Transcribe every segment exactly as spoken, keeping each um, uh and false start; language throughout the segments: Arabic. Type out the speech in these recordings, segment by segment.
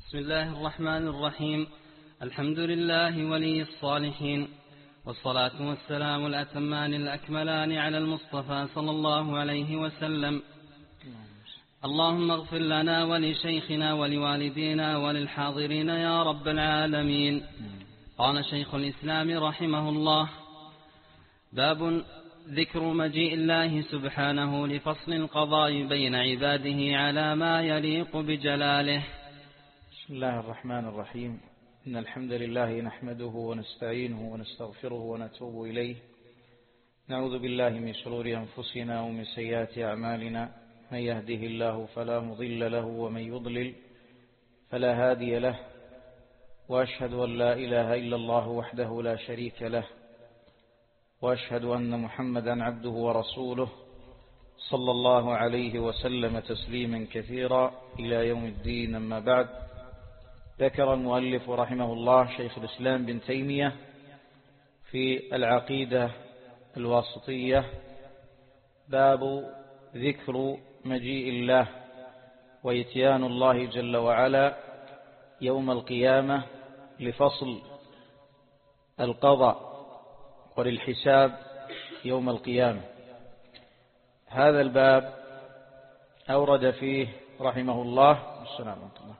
بسم الله الرحمن الرحيم. الحمد لله ولي الصالحين، والصلاة والسلام الأتمان الأكملان على المصطفى صلى الله عليه وسلم. اللهم اغفر لنا ولشيخنا ولوالدينا وللحاضرين يا رب العالمين. قال شيخ الإسلام رحمه الله: باب ذكر مجيء الله سبحانه لفصل القضاء بين عباده على ما يليق بجلاله. بسم الله الرحمن الرحيم. إن الحمد لله نحمده ونستعينه ونستغفره ونتوب إليه. نعوذ بالله من شرور أنفسنا ومن سيئات أعمالنا. من يهده الله فلا مضل له ومن يضلل فلا هادي له، وأشهد أن لا إله إلا الله وحده لا شريك له، وأشهد أن محمدا عبده ورسوله صلى الله عليه وسلم تسليما كثيرا إلى يوم الدين. أما بعد، ذكر المؤلف رحمه الله شيخ الإسلام بن تيمية في العقيدة الواسطية باب ذكر مجيء الله وإتيان الله جل وعلا يوم القيامة لفصل القضاء وللحساب يوم القيامة. هذا الباب أورد فيه رحمه الله السلام عليكم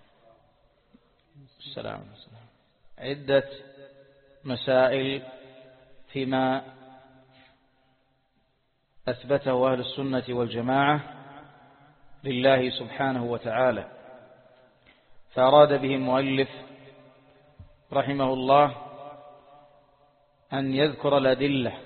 السلام عدة مسائل فيما أثبته أهل السنة والجماعة لله سبحانه وتعالى، فأراد به المؤلف رحمه الله أن يذكر الأدلة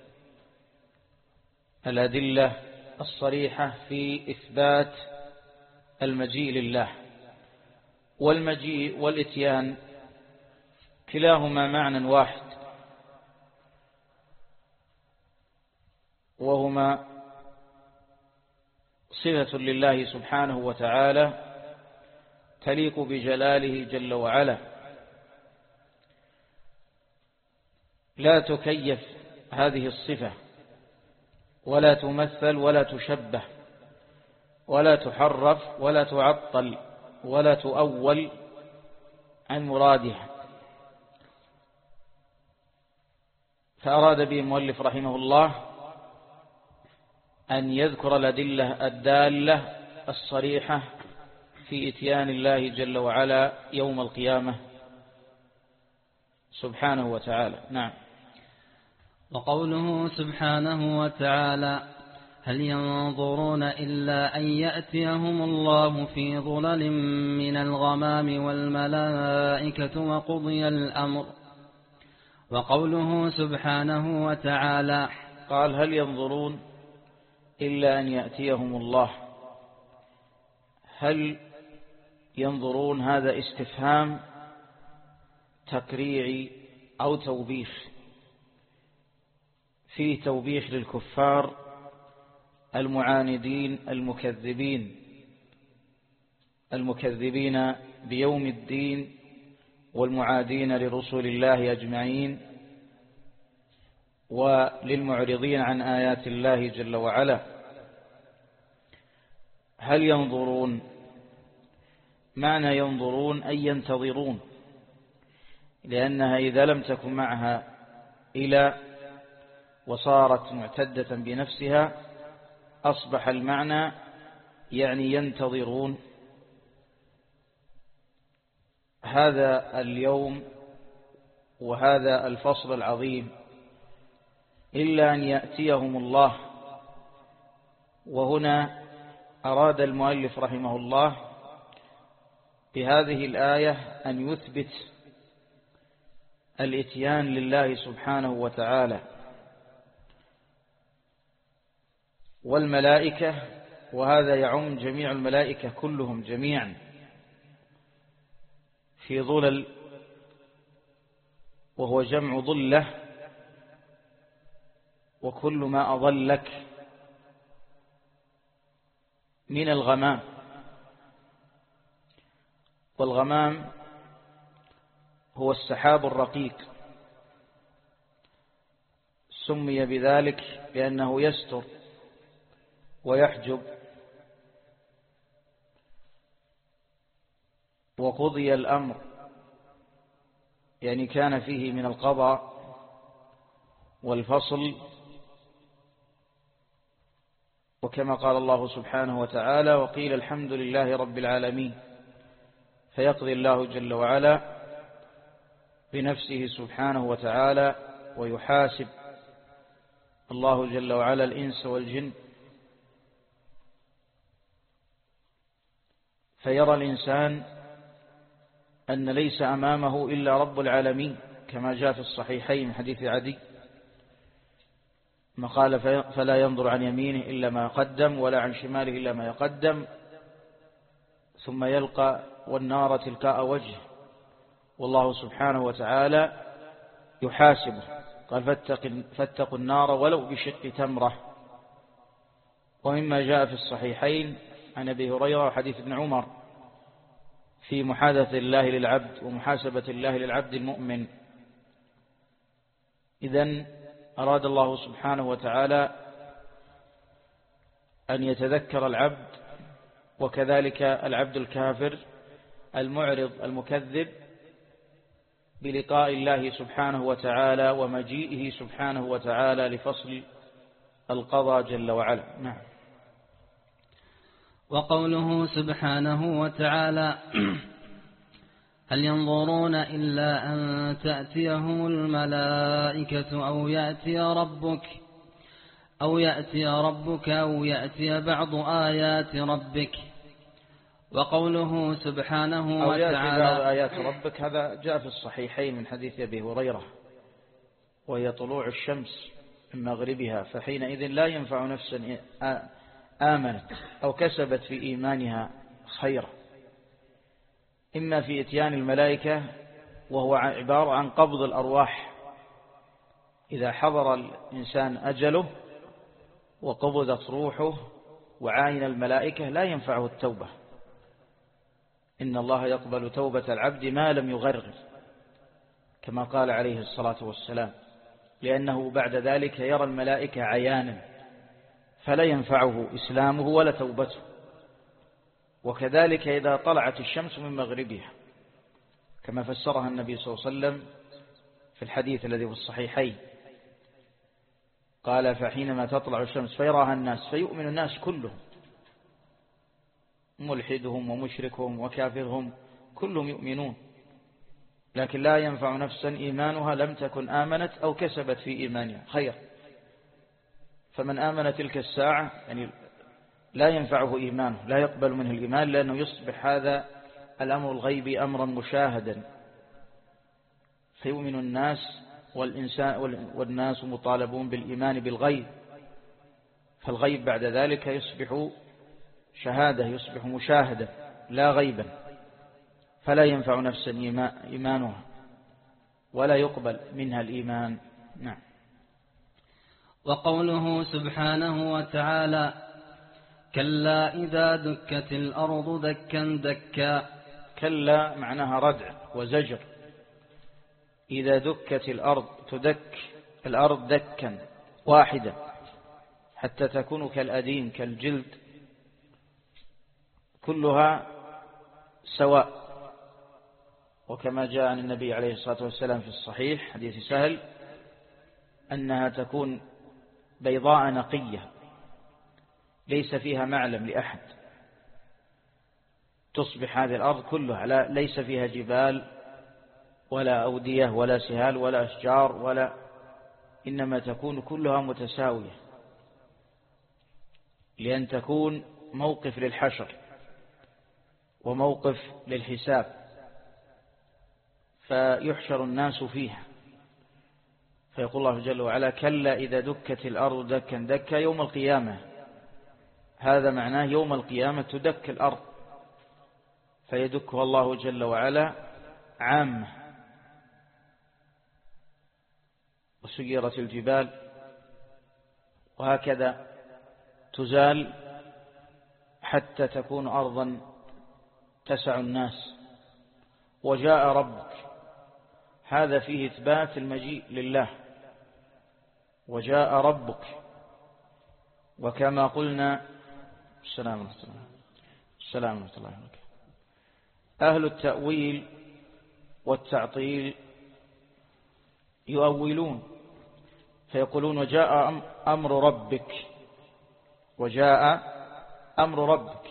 الأدلة الصريحة في إثبات المجيء لله. والمجيء والإتيان كلاهما معنى واحد، وهما صفة لله سبحانه وتعالى تليق بجلاله جل وعلا، لا تكيف هذه الصفة ولا تمثل ولا تشبه ولا تحرف ولا تعطل ولا تؤول عن مرادها. فأراد به المؤلف رحمه الله أن يذكر الأدلة الدالة الصريحة في إتيان الله جل وعلا يوم القيامة سبحانه وتعالى. نعم. وقوله سبحانه وتعالى: هل ينظرون إلا أن يأتيهم الله في ظلل من الغمام والملائكة وقضي الأمر. وقوله سبحانه وتعالى: قال: هل ينظرون إلا أن يأتيهم الله. هل ينظرون هذا استفهام تقريعي أو توبيخ، فيه توبيخ للكفار المعاندين المكذبين المكذبين بيوم الدين والمعادين لرسل الله أجمعين، وللمعرضين عن آيات الله جل وعلا. هل ينظرون معنى ينظرون أي ينتظرون، لأنها إذا لم تكن معها إلى وصارت معتدة بنفسها أصبح المعنى يعني ينتظرون هذا اليوم وهذا الفصل العظيم، إلا أن يأتيهم الله. وهنا أراد المؤلف رحمه الله بهذه الآية أن يثبت الإتيان لله سبحانه وتعالى. والملائكة، وهذا يعم جميع الملائكة كلهم جميعا، في ظلل، وهو جمع ظلة، وكل ما أظلك من الغمام. والغمام هو السحاب الرقيق، سمي بذلك لأنه يستر ويحجب وقضي الأمر، يعني كان فيه من القضاء والفصل، وكما قال الله سبحانه وتعالى: وقيل الحمد لله رب العالمين، فيقضي الله جل وعلا بنفسه سبحانه وتعالى، ويحاسب الله جل وعلا الإنس والجن، فيرى الإنسان أن ليس أمامه إلا رب العالمين، كما جاء في الصحيحين من حديث عدي ما قال: فلا ينظر عن يمينه إلا ما قدم ولا عن شماله إلا ما يقدم، ثم يلقى والنار تلقاء وجهه، والله سبحانه وتعالى يحاسبه. قال: فاتقوا النار ولو بشق تمرة. ومما جاء في الصحيحين عن أبي هريرة وحديث ابن عمر في محادثة الله للعبد ومحاسبة الله للعبد المؤمن. إذن أراد الله سبحانه وتعالى أن يتذكر العبد، وكذلك العبد الكافر المعرض المكذب، بلقاء الله سبحانه وتعالى ومجيئه سبحانه وتعالى لفصل القضاء جل وعلا. نعم. وقوله سبحانه وتعالى: هل ينظرون إلا أن تأتيهم الملائكة أو يأتي ربك أو يأتي ربك أو يأتي بعض آيات ربك. وقوله سبحانه أو يأتي وتعالى: بعض آيات ربك، هذا جاء في الصحيحين من حديث أبي هريرة، وهي طلوع الشمس من مغربها، فحينئذ لا ينفع نفسا آمنت أو كسبت في إيمانها خيرا، إما في إتيان الملائكة، وهو عبارة عن قبض الأرواح إذا حضر الإنسان أجله وقبضت روحه وعاين الملائكة لا ينفعه التوبة. إن الله يقبل توبة العبد ما لم يغرغر، كما قال عليه الصلاة والسلام، لأنه بعد ذلك يرى الملائكة عيانا فلا ينفعه إسلامه ولا توبته. وكذلك إذا طلعت الشمس من مغربها، كما فسرها النبي صلى الله عليه وسلم في الحديث الذي في الصحيحين، قال: فحينما تطلع الشمس فيراها الناس فيؤمن الناس كلهم، ملحدهم ومشركهم وكافرهم كلهم يؤمنون، لكن لا ينفع نفسا إيمانها لم تكن آمنت أو كسبت في إيمانها خير. فمن آمن تلك الساعة يعني لا ينفعه إيمانه، لا يقبل منه الإيمان، لأنه يصبح هذا الأمر الغيبي أمرا مشاهدا، فيؤمن الناس والإنسان والناس مطالبون بالإيمان بالغيب، فالغيب بعد ذلك يصبح شهادة، يصبح مشاهدة لا غيبا، فلا ينفع نفسا إيمانها ولا يقبل منها الإيمان. نعم. وقوله سبحانه وتعالى: كلا إذا دكت الأرض دكا دكا. كلا معناها ردع وزجر. إذا دكت الأرض، تدك الأرض دكا واحدا حتى تكون كالأديم كالجلد، كلها سواء. وكما جاء عن النبي عليه الصلاة والسلام في الصحيح حديث سهل أنها تكون بيضاء نقية ليس فيها معلم لأحد، تصبح هذه الأرض كلها لا ليس فيها جبال ولا أودية ولا سهال ولا أشجار ولا، إنما تكون كلها متساوية، لأن تكون موقف للحشر وموقف للحساب، فيحشر الناس فيها. فيقول الله جل وعلا: كلا إذا دكت الأرض دكا دكا يوم القيامة. هذا معناه يوم القيامة تدك الأرض، فيدكها الله جل وعلا عامة. وسيرت الجبال، وهكذا تزال حتى تكون أرضا تسع الناس. وجاء ربك، هذا فيه إثبات المجيء لله، وجاء ربك. وكما قلنا السلام عليكم السلام عليكم أهل التأويل والتعطيل يؤولون فيقولون وجاء أمر ربك، وجاء أمر ربك،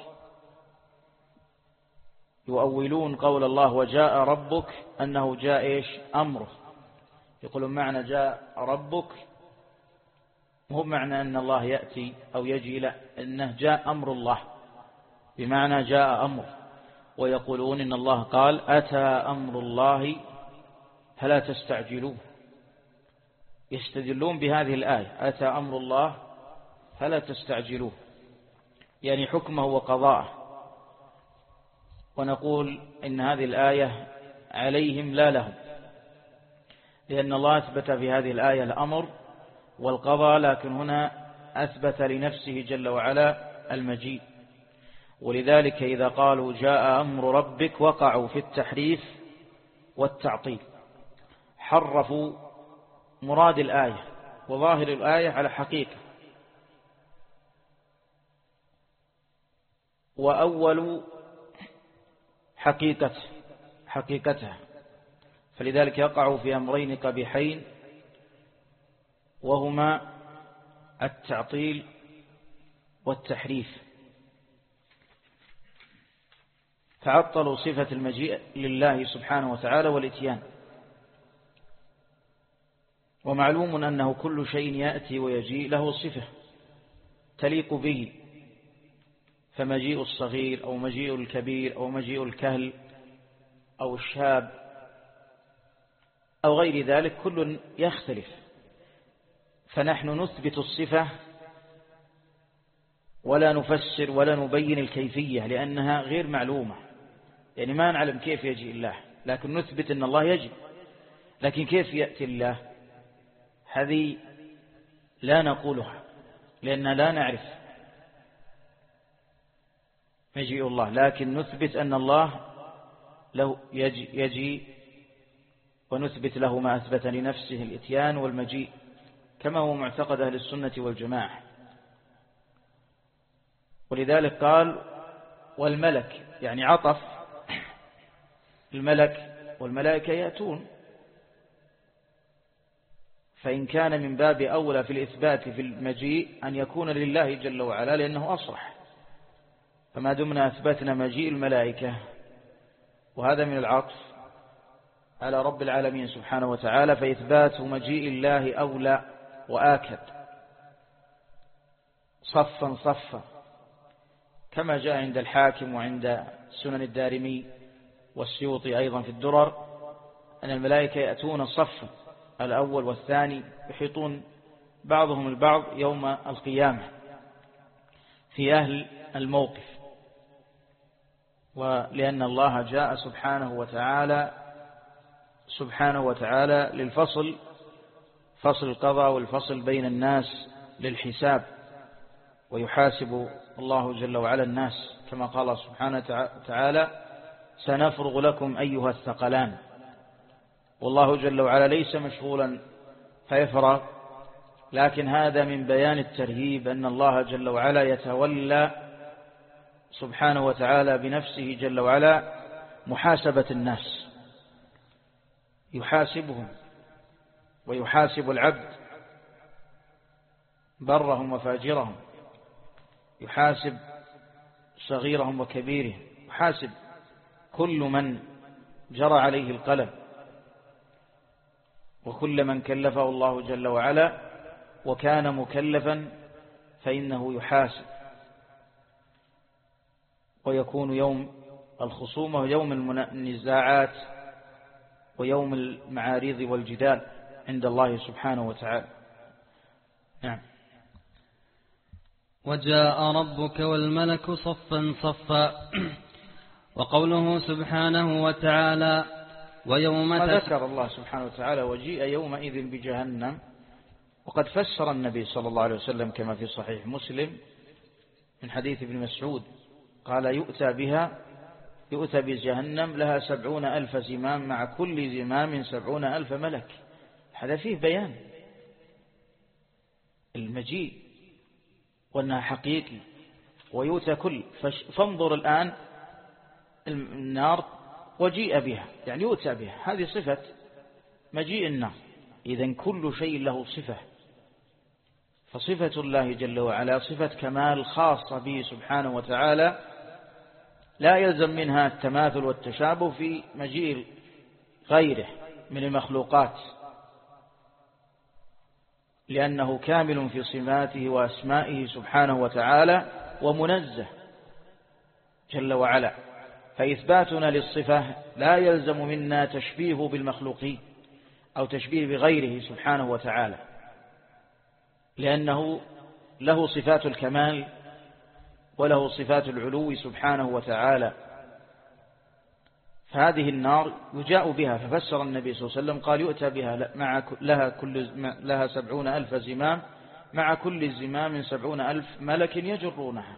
يؤولون قول الله وجاء ربك أنه جاء إيش أمره، يقولون معنى جاء ربك مو معنى أن الله يأتي أو يجي، لا، إنه جاء أمر الله بمعنى جاء أمر. ويقولون إن الله قال أتى أمر الله فلا تستعجلوه، يستدلون بهذه الآية أتى أمر الله فلا تستعجلوه، يعني حكمه وقضاءه. ونقول إن هذه الآية عليهم لا لهم، لأن الله أثبت في هذه الآية الأمر والقضاء، لكن هنا أثبت لنفسه جل وعلا المجيء. ولذلك إذا قالوا جاء أمر ربك وقعوا في التحريف والتعطيل، حرفوا مراد الآية وظاهر الآية على حقيقة، وأولوا حقيقته حقيقتها، فلذلك يقعوا في أمرين قبيحين، وهما التعطيل والتحريف. تعطلوا صفة المجيء لله سبحانه وتعالى والإتيان. ومعلوم أنه كل شيء يأتي ويجيء له صفة تليق به، فمجيء الصغير أو مجيء الكبير أو مجيء الكهل أو الشاب أو غير ذلك كل يختلف، فنحن نثبت الصفة ولا نفسر ولا نبين الكيفية لأنها غير معلومة، يعني ما نعلم كيف يجي الله، لكن نثبت أن الله يجي، لكن كيف يأتي الله هذه لا نقولها لأن لا نعرف مجيء الله، لكن نثبت أن الله له يجي, يجي ونثبت له ما أثبت لنفسه الإتيان والمجيء كما هو معتقد أهل السنة والجماعة. ولذلك قال والملك، يعني عطف الملك والملائكة يأتون، فإن كان من باب أولى في الإثبات في المجيء أن يكون لله جل وعلا لأنه أصرح، فما دمنا أثبتنا مجيء الملائكة وهذا من العطف على رب العالمين سبحانه وتعالى، فإثبات مجيء الله أولى وآكد صفا صفا، كما جاء عند الحاكم وعند سنن الدارمي والسيوطي أيضا في الدرر أن الملائكة يأتون صفا الأول والثاني، يحيطون بعضهم البعض يوم القيامة في أهل الموقف. ولأن الله جاء سبحانه وتعالى سبحانه وتعالى للفصل، فصل القضاء والفصل بين الناس للحساب، ويحاسب الله جل وعلا الناس كما قال سبحانه وتعالى سنفرغ لكم أيها الثقلان. والله جل وعلا ليس مشغولا فيفرغ، لكن هذا من بيان الترهيب أن الله جل وعلا يتولى سبحانه وتعالى بنفسه جل وعلا محاسبة الناس، يحاسبهم ويحاسب العبد برهم وفاجرهم، يحاسب صغيرهم وكبيرهم، يحاسب كل من جرى عليه القلم وكل من كلفه الله جل وعلا وكان مكلفا فإنه يحاسب. ويكون يوم الخصومة ويوم النزاعات ويوم المعارض والجدال عند الله سبحانه وتعالى. نعم. وجاء ربك والملك صفا صفا. وقوله سبحانه وتعالى ويوم ذكر الله سبحانه وتعالى وجيء يومئذ بجهنم، وقد فسر النبي صلى الله عليه وسلم كما في صحيح مسلم من حديث ابن مسعود قال يؤتى بها يؤتى بجهنم لها سبعون ألف زمام مع كل زمام سبعون ألف ملك. هذا فيه بيان المجيء وأنها حقيقي ويؤتى كل. فانظر الآن النار وجيء بها يعني يؤتى بها، هذه صفة مجيء النار. إذن كل شيء له صفة، فصفة الله جل وعلا صفة كمال خاصة به سبحانه وتعالى، لا يلزم منها التماثل والتشابه في مجيء غيره من المخلوقات، لأنه كامل في صفاته وأسمائه سبحانه وتعالى ومنزه جل وعلا. فإثباتنا للصفة لا يلزم منا تشبيه بالمخلوقين أو تشبيه بغيره سبحانه وتعالى، لأنه له صفات الكمال وله صفات العلو سبحانه وتعالى. فهذه النار يجاء بها، ففسر النبي صلى الله عليه وسلم قال يؤتى بها مع لها, كل لها سبعون ألف زمام، مع كل زمام سبعون ألف ملك يجرونها.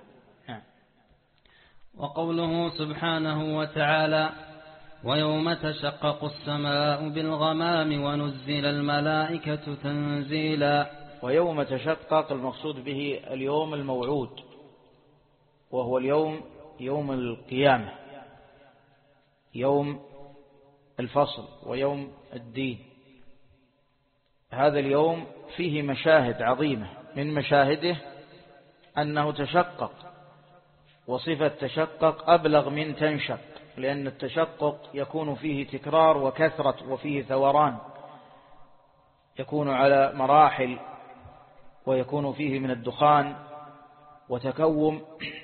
وقوله سبحانه وتعالى ويوم تشقق السماء بالغمام ونزل الملائكة تنزيلا. ويوم تشقق المقصود به اليوم الموعود، وهو اليوم يوم القيامة، يوم الفصل ويوم الدين. هذا اليوم فيه مشاهد عظيمة، من مشاهده أنه تشقق، وصفة تشقق أبلغ من تنشق، لأن التشقق يكون فيه تكرار وكثرة وفيه ثوران، يكون على مراحل، ويكون فيه من الدخان وتكوم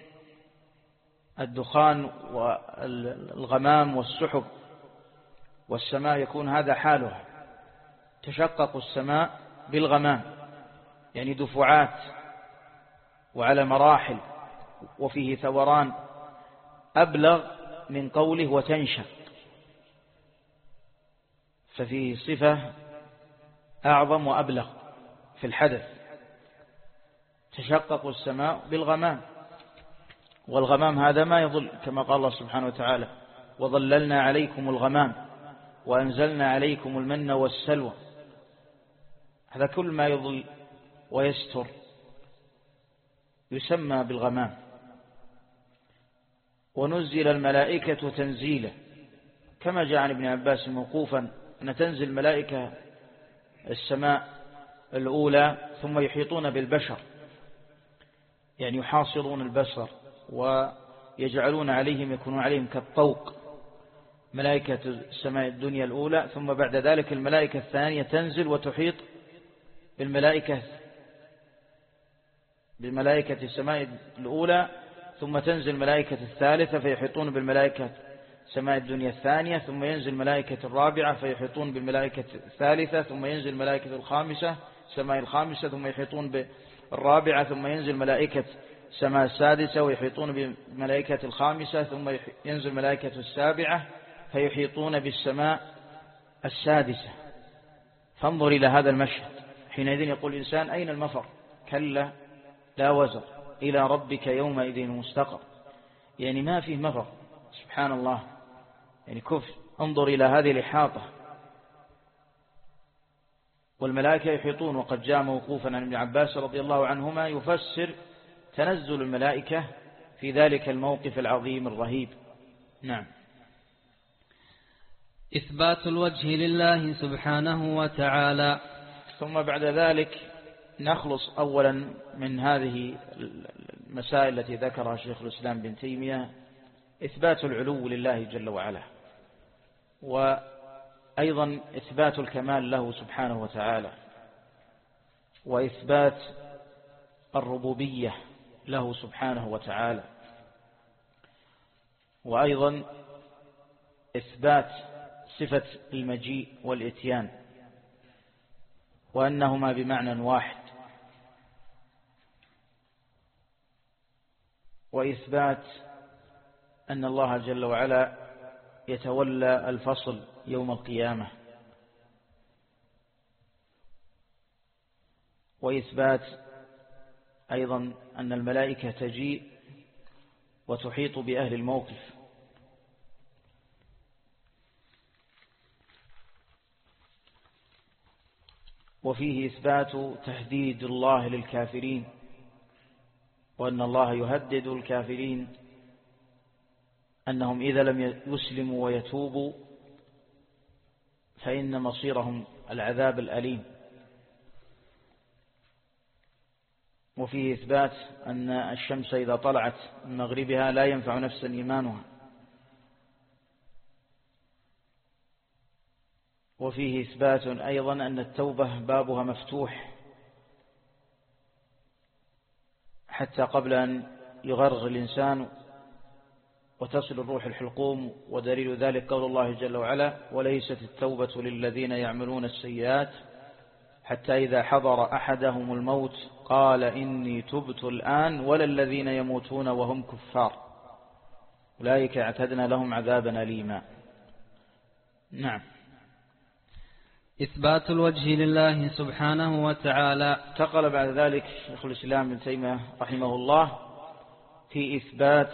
الدخان والغمام والسحب، والسماء يكون هذا حالها. تشقق السماء بالغمام يعني دفعات وعلى مراحل وفيه ثوران، أبلغ من قوله وتنشق، ففيه صفة أعظم وأبلغ في الحدث. تشقق السماء بالغمام، والغمام هذا ما يظل، كما قال الله سبحانه وتعالى وظللنا عليكم الغمام وأنزلنا عليكم المن والسلوى، هذا كل ما يظل ويستر يسمى بالغمام. ونزل الملائكة تنزيلا، كما جاء عن ابن عباس موقوفا أن تنزل ملائكة السماء الأولى ثم يحيطون بالبشر، يعني يحاصرون البشر ويجعلون عليهم يكونون عليهم كالطوق، ملائكة السماء الدنيا الأولى. ثم بعد ذلك الملائكة الثانية تنزل وتحيط بالملائكة بملائكة السماء الأولى، ثم تنزل ملائكة الثالثة فيحيطون بالملائكة سماء الدنيا الثانية، ثم ينزل ملائكة الرابعة فيحيطون بالملائكة الثالثة، ثم ينزل ملائكة الخامسة سماء الخامسة ثم يحيطون بالرابعة، ثم ينزل ملائكة سماء السادسة ويحيطون بملائكة الخامسة، ثم ينزل ملائكة السابعة فيحيطون بالسماء السادسة. فانظر إلى هذا المشهد، حينئذ يقول الإنسان أين المفر؟ كلا لا وزر، إلى ربك يومئذ المستقر، يعني ما فيه مفر، سبحان الله، يعني كفر. انظر إلى هذه الإحاطة، والملائكة يحيطون. وقد جاء موقوفا عن ابن عباس رضي الله عنهما يفسر تنزل الملائكة في ذلك الموقف العظيم الرهيب. نعم. إثبات الوجه لله سبحانه وتعالى. ثم بعد ذلك نخلص أولا من هذه المسائل التي ذكرها شيخ الإسلام بن تيمية، إثبات العلو لله جل وعلا، وأيضا إثبات الكمال له سبحانه وتعالى، وإثبات الربوبية له سبحانه وتعالى، وأيضا إثبات صفة المجيء والإتيان، وأنهما بمعنى واحد، وإثبات أن الله جل وعلا يتولى الفصل يوم القيامة، وإثبات أيضا أن الملائكة تجيء وتحيط بأهل الموقف، وفيه إثبات تهديد الله للكافرين، وأن الله يهدد الكافرين أنهم إذا لم يسلموا ويتوبوا فإن مصيرهم العذاب الأليم. وفيه إثبات أن الشمس إذا طلعت من مغربها لا ينفع نفسا إيمانها. وفيه إثبات أيضا أن التوبة بابها مفتوح حتى قبل أن يغرغر الإنسان وتصل الروح الحلقوم. ودليل ذلك قول الله جل وعلا: وليست التوبة للذين يعملون السيئات حتى إذا حضر أحدهم الموت قال إني تبت الآن ولا الذين يموتون وهم كفار أولئك اعتدنا لهم عذابا أليما. نعم. إثبات الوجه لله سبحانه وتعالى. انتقل بعد ذلك شيخ الإسلام ابن تيمية رحمه الله في إثبات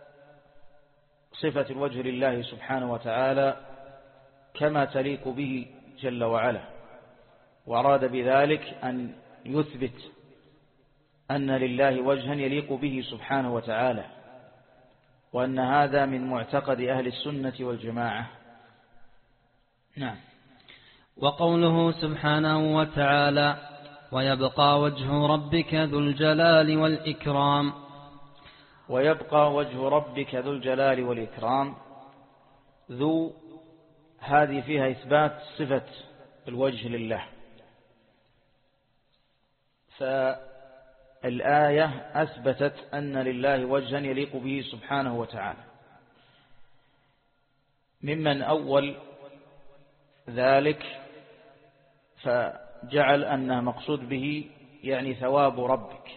صفة الوجه لله سبحانه وتعالى كما تليق به جل وعلا، وأراد بذلك أن يثبت أن لله وجها يليق به سبحانه وتعالى، وأن هذا من معتقد أهل السنة والجماعة. نعم. وقوله سبحانه وتعالى: ويبقى وجه ربك ذو الجلال والإكرام. ويبقى وجه ربك ذو الجلال والإكرام. ذو هذه فيها إثبات صفة الوجه لله، فالآية أثبتت أن لله وجها يليق به سبحانه وتعالى، ممن أول ذلك فجعل أن مقصود به يعني ثواب ربك.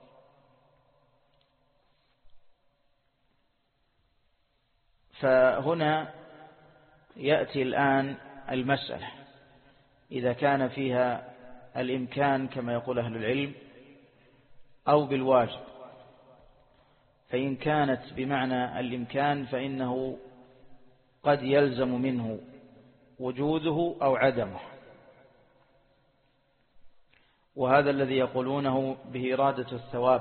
فهنا يأتي الآن المسألة إذا كان فيها الإمكان كما يقول أهل العلم أو بالواجب. فإن كانت بمعنى الإمكان فإنه قد يلزم منه وجوده أو عدمه، وهذا الذي يقولونه بإرادة الثواب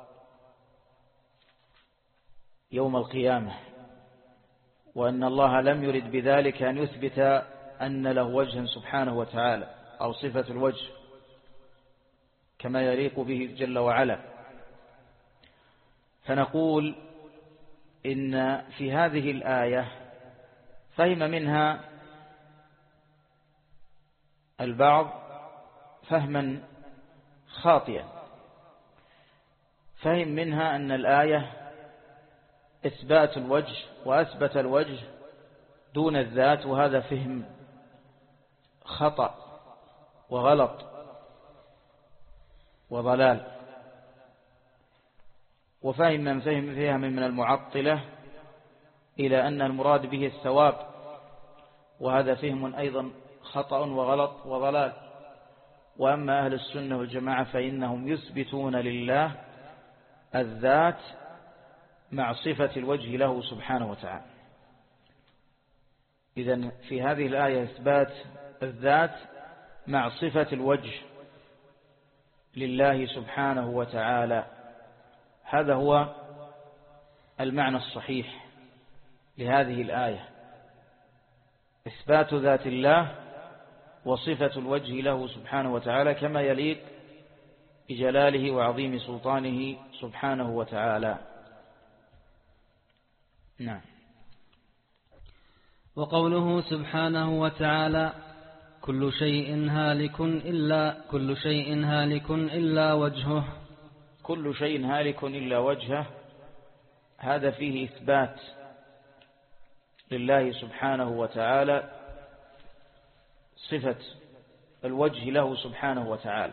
يوم القيامة، وأن الله لم يرد بذلك أن يثبت أن له وجها سبحانه وتعالى أو صفة الوجه كما يليق به جل وعلا. فنقول إن في هذه الآية فهم منها البعض فهما خاطئا، فهم منها أن الآية إثبات الوجه وأثبت الوجه دون الذات، وهذا فهم خطأ وغلط وضلال. وفهم من فهم فيها من المعطلة إلى أن المراد به الثواب، وهذا فهم أيضا خطأ وغلط وضلال. وأما أهل السنة والجماعة فإنهم يثبتون لله الذات مع صفة الوجه له سبحانه وتعالى. إذن في هذه الآية إثبات الذات مع صفة الوجه لله سبحانه وتعالى، هذا هو المعنى الصحيح لهذه الآية: إثبات ذات الله وصفة الوجه له سبحانه وتعالى كما يليق بجلاله وعظيم سلطانه سبحانه وتعالى. نعم. وقوله سبحانه وتعالى: كل شيء هالك إلا كل شيء هالك إلا وجهه. كل شيء هالك إلا وجهه، هذا فيه إثبات لله سبحانه وتعالى صفة الوجه له سبحانه وتعالى،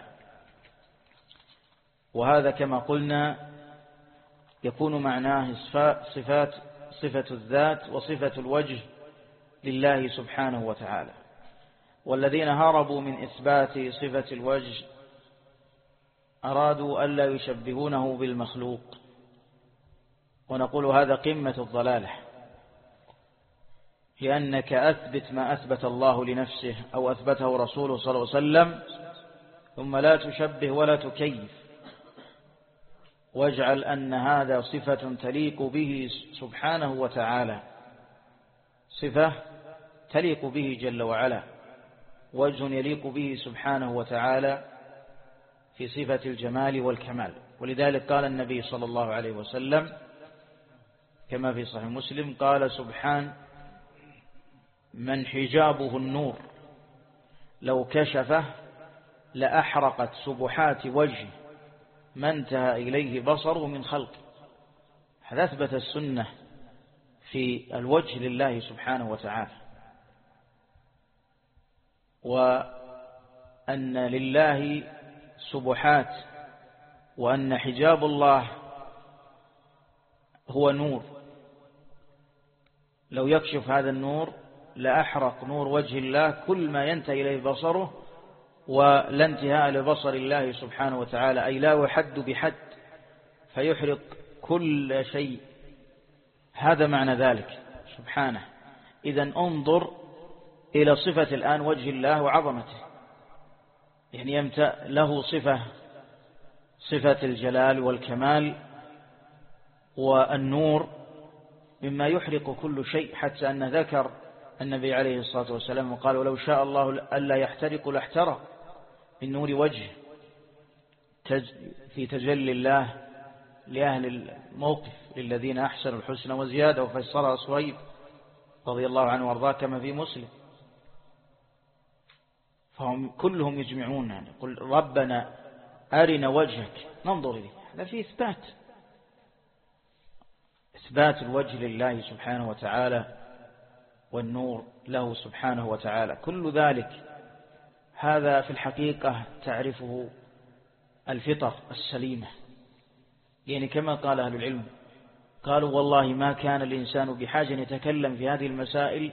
وهذا كما قلنا يكون معناه صفات صفة الذات وصفة الوجه لله سبحانه وتعالى. والذين هربوا من إثبات صفة الوجه أرادوا ألا يشبهونه بالمخلوق، ونقول هذا قمة الضلالة، لأنك أثبت ما أثبت الله لنفسه أو أثبته رسوله صلى الله عليه وسلم، ثم لا تشبه ولا تكيف، واجعل أن هذا صفة تليق به سبحانه وتعالى، صفة تليق به جل وعلا، وجه يليق به سبحانه وتعالى في صفة الجمال والكمال. ولذلك قال النبي صلى الله عليه وسلم كما في صحيح مسلم قال: سبحان من حجابه النور لو كشفه لأحرقت سبحات وجهه ما انتهى إليه بصره من خلقه. هذا أثبت السنة في الوجه لله سبحانه وتعالى، وأن لله سبحات، وأن حجاب الله هو نور، لو يكشف هذا النور لأحرق نور وجه الله كل ما ينتهي إليه بصره، ولا انتهاء لبصر الله سبحانه وتعالى، أي لا يحد بحد فيحرق كل شيء. هذا معنى ذلك سبحانه. إذن انظر إلى صفة الآن وجه الله وعظمته، يعني يمتأ له صفة صفة الجلال والكمال والنور مما يحرق كل شيء، حتى أن ذكر النبي عليه الصلاة والسلام وقال: ولو شاء الله ألا يحترق لاحترق من نور وجه في تجلي الله لأهل الموقف للذين أحسنوا الحسنى وزيادة. وفسرها صهيب رضي الله عنه وارضاه كما في مسلم. فهم كلهم يجمعون يعني قل ربنا أرنا وجهك ننظر إليه. هذا فيه إثبات إثبات الوجه لله سبحانه وتعالى والنور له سبحانه وتعالى. كل ذلك هذا في الحقيقة تعرفه الفطر السليمة، يعني كما قال أهل العلم قالوا: والله ما كان الإنسان بحاجة يتكلم في هذه المسائل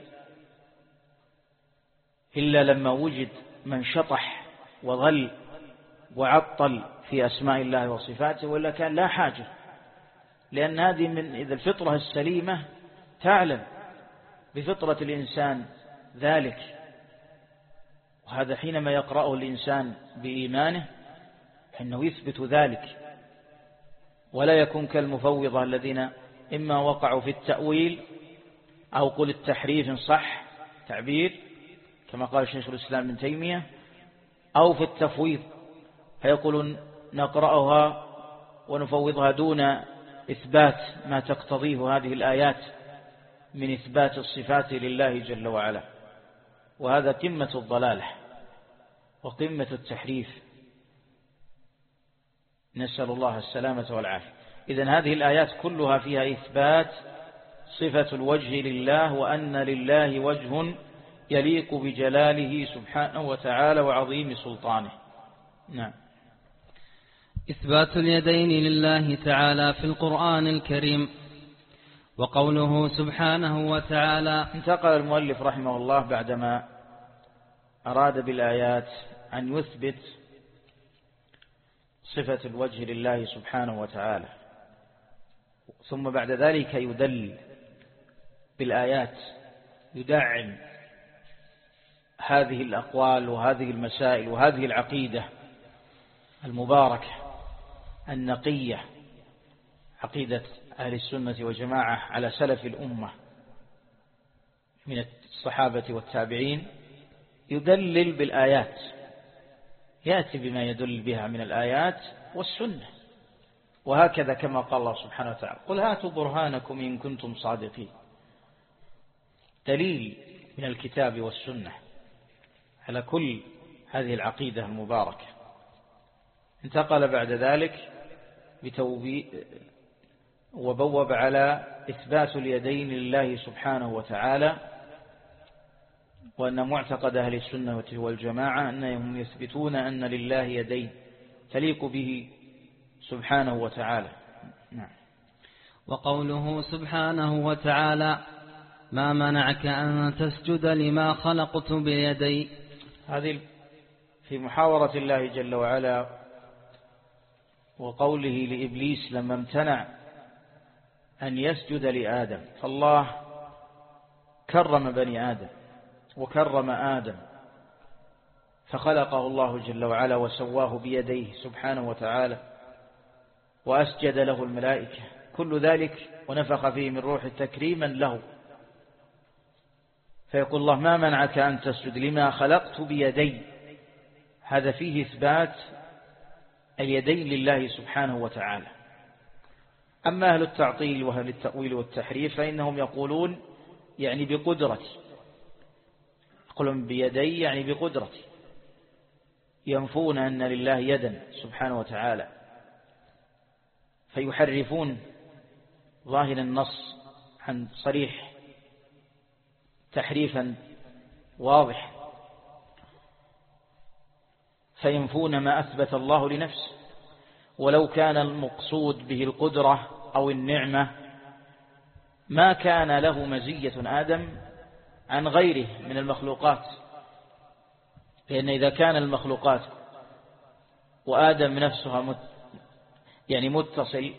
إلا لما وجد من شطح وظل وعطل في أسماء الله وصفاته، ولا كان لا حاجة، لأن هذه من إذا الفطرة السليمة تعلم بفطرة الإنسان ذلك. وهذا حينما يقرأه الإنسان بإيمانه أنه يثبت ذلك، ولا يكون كالمفوضة الذين إما وقعوا في التأويل أو قل التحريف إن صح تعبير كما قال شيخ الإسلام ابن تيمية، أو في التفويض فيقولون نقرأها ونفوضها دون إثبات ما تقتضيه هذه الآيات من إثبات الصفات لله جل وعلا. وهذا قمة الضلالة وقمة التحريف، نسأل الله السلامة والعافية. إذن هذه الآيات كلها فيها إثبات صفة الوجه لله، وأن لله وجه يليق بجلاله سبحانه وتعالى وعظيم سلطانه. نعم. إثبات اليدين لله تعالى في القرآن الكريم. وقوله سبحانه وتعالى. انتقل المؤلف رحمه الله بعدما أراد بالآيات أن يثبت صفة الوجه لله سبحانه وتعالى، ثم بعد ذلك يدل بالآيات يدعم هذه الأقوال وهذه المسائل وهذه العقيدة المباركة النقية، عقيدة أهل السنة والجماعة على سلف الأمة من الصحابة والتابعين. يدلل بالآيات، يأتي بما يدل بها من الآيات والسنة، وهكذا كما قال الله سبحانه وتعالى: قل هاتوا برهانكم إن كنتم صادقين. دليل من الكتاب والسنة على كل هذه العقيدة المباركة. انتقل بعد ذلك بتوبي وبوب على إثبات اليدين لله سبحانه وتعالى، وأن معتقد أهل السنة والجماعة أنهم يثبتون أن لله يدين تليق به سبحانه وتعالى. نعم. وقوله سبحانه وتعالى: ما منعك أن تسجد لما خلقت بيدي. هذه في محاورة الله جل وعلا وقوله لإبليس لما امتنع أن يسجد لآدم، فالله كرم بني آدم وكرم آدم فخلقه الله جل وعلا وسواه بيديه سبحانه وتعالى، وأسجد له الملائكة، كل ذلك ونفخ فيه من روح تكريما له. فيقول الله: ما منعك أن تسجد لما خلقت بيدي. هذا فيه إثبات اليدين لله سبحانه وتعالى. أما أهل التعطيل وأهل التأويل والتحريف فإنهم يقولون يعني بقدرتي، يقولون بيدي يعني بقدرتي، ينفون أن لله يدا سبحانه وتعالى، فيحرفون ظاهر النص عن صريح تحريفا واضح، فينفون ما أثبت الله لنفسه. ولو كان المقصود به القدرة أو النعمة ما كان له مزية آدم عن غيره من المخلوقات، لأن إذا كان المخلوقات وآدم نفسها مت يعني متصل،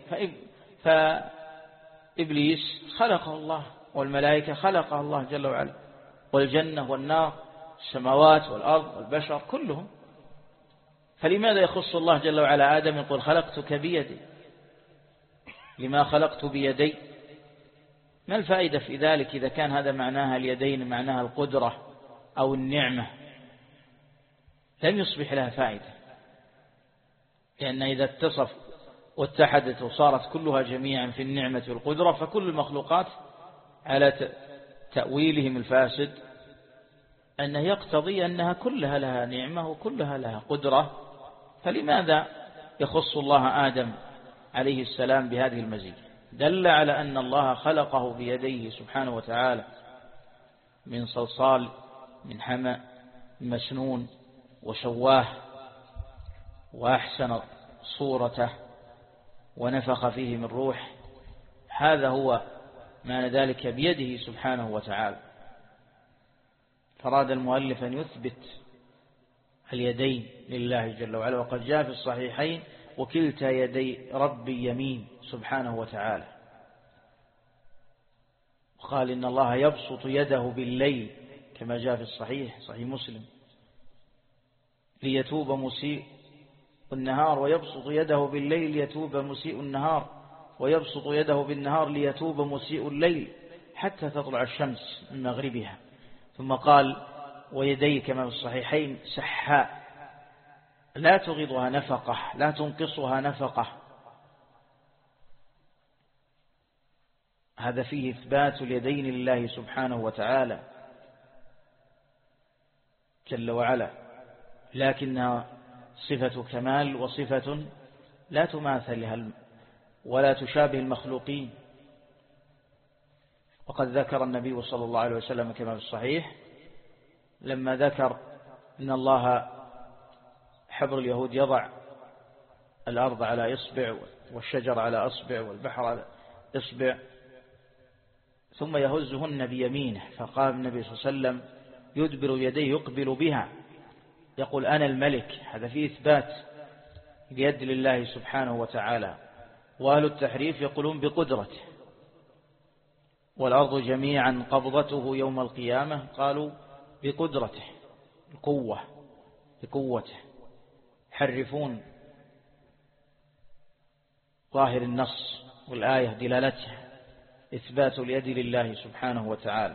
فإبليس خلقه الله، والملائكة خلقها الله جل وعلا، والجنة والنار، السماوات والأرض والبشر كلهم. فلماذا يخص الله جل وعلا آدم يقول خلقتك بيدي؟ لما خلقت بيدي؟ ما الفائدة في ذلك إذا كان هذا معناها اليدين، معناها القدرة أو النعمة؟ لم يصبح لها فائدة، لأن إذا اتصف واتحدت وصارت كلها جميعا في النعمة والقدرة، فكل المخلوقات على تأويلهم الفاسد أنه يقتضي أنها كلها لها نعمة وكلها لها قدرة. فلماذا يخص الله آدم عليه السلام بهذه المزية؟ دل على أن الله خلقه بيديه سبحانه وتعالى من صلصال من حمأ مسنون وشواه، وأحسن صورته ونفخ فيه من روح. هذا هو معنى ذلك بيده سبحانه وتعالى. فراد المؤلف أن يثبت اليدين لله جل وعلا، وقد جاء في الصحيحين: وكلتا يدي ربي يمين سبحانه وتعالى. وقال إن الله يبسط يده بالليل كما جاء في الصحيح صحيح مسلم ليتوب مسيء النهار، ويبسط يده بالليل ليتوب مسيء النهار، ويبسط يده بالنهار ليتوب مسيء الليل حتى تطلع الشمس من مغربها. ثم قال: ويديه كما في الصحيحين سحاء لا تغضها نفقة، لا تنقصها نفقة. هذا فيه إثبات اليدين لله سبحانه وتعالى جل وعلا، لكنها صفة كمال وصفة لا تماثلها ولا تشابه المخلوقين. وقد ذكر النبي صلى الله عليه وسلم كما في الصحيح لما ذكر إن الله حبر اليهود يضع الأرض على إصبع والشجر على أصبع والبحر على إصبع ثم يهزهن بيمينه، فقال النبي صلى الله عليه وسلم يدبر يديه يقبل بها يقول أنا الملك. هذا فيه إثبات اليد لله سبحانه وتعالى. وأهل التحريف يقولون بقدرته، والأرض جميعا قبضته يوم القيامة قالوا بقدرته، القوة بقوته. يحرفون ظاهر النص والآية دلالتها إثبات اليد لله سبحانه وتعالى.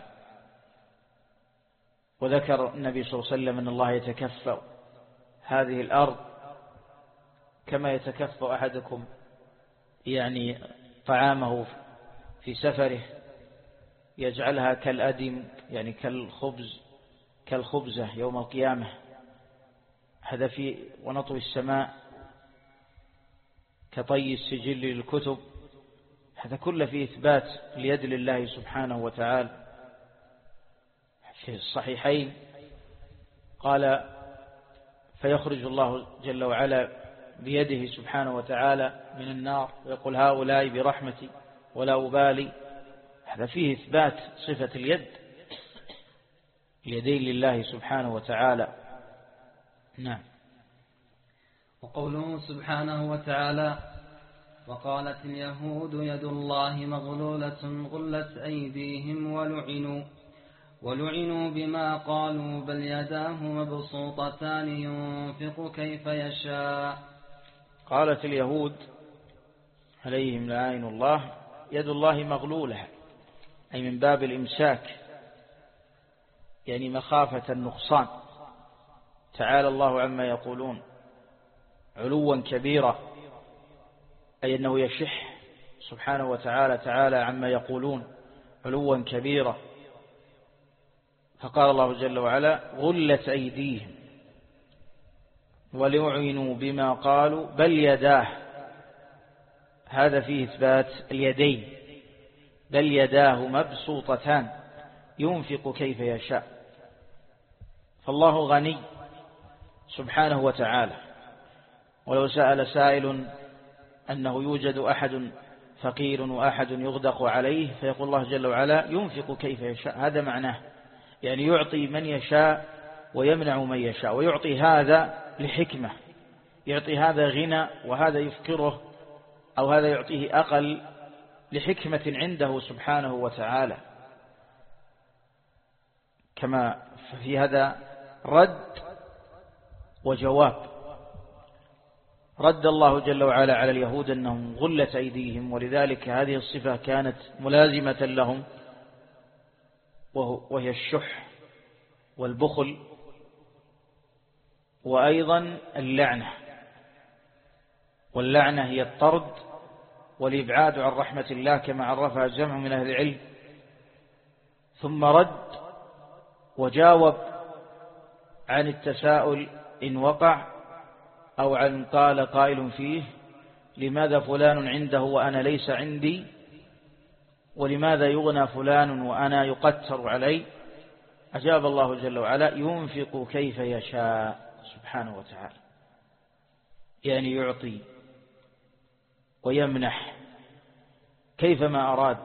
وذكر النبي صلى الله عليه وسلم أن الله يتكفأ هذه الأرض كما يتكفأ أحدكم يعني طعامه في سفره، يجعلها كالأدم يعني كالخبز كالخبزة يوم القيامة. هذا في ونطوي السماء كطي السجل للكتب. هذا كله فيه إثبات اليد لله سبحانه وتعالى. في الصحيحين قال فيخرج الله جل وعلا بيده سبحانه وتعالى من النار ويقول هؤلاء برحمتي ولا أبالي. هذا فيه إثبات صفة اليد اليدين لله سبحانه وتعالى. نعم. وقوله سبحانه وتعالى وقالت اليهود يد الله مغلولة غلت أيديهم ولعنوا ولعنوا بما قالوا بل يداه مبسوطتان ينفق كيف يشاء. قالت اليهود عليهم لعائن الله. يد الله مغلولة، أي من باب الإمساك، يعني مخافة النقصان. تعالى الله عما يقولون علوا كبيرا، أي أنه يشح سبحانه وتعالى تعالى عما يقولون علوا كبيرا. فقال الله جل وعلا غلت أيديهم وليعنوا بما قالوا بل يداه. هذا فيه إثبات اليدين، بل يداه مبسوطتان ينفق كيف يشاء. فالله غني سبحانه وتعالى، ولو سأل سائل أنه يوجد أحد فقير وأحد يغدق عليه، فيقول الله جل وعلا ينفق كيف يشاء. هذا معناه، يعني يعطي من يشاء ويمنع من يشاء، ويعطي هذا لحكمة، يعطي هذا غنى وهذا يفقره، أو هذا يعطيه أقل لحكمة عنده سبحانه وتعالى. كما في هذا رد وجواب. رد الله جل وعلا على اليهود أنهم غلت أيديهم، ولذلك هذه الصفة كانت ملازمة لهم، وهي الشح والبخل، وأيضا اللعنة. واللعنة هي الطرد والإبعاد عن رحمة الله كما عرفها جمع من أهل العلم. ثم رد وجاوب عن التساؤل إن وقع، أو عن قال قائل فيه لماذا فلان عنده وأنا ليس عندي، ولماذا يغنى فلان وأنا يقتر علي. أجاب الله جل وعلا ينفق كيف يشاء سبحانه وتعالى، يعني يعطي ويمنح كيفما أراد،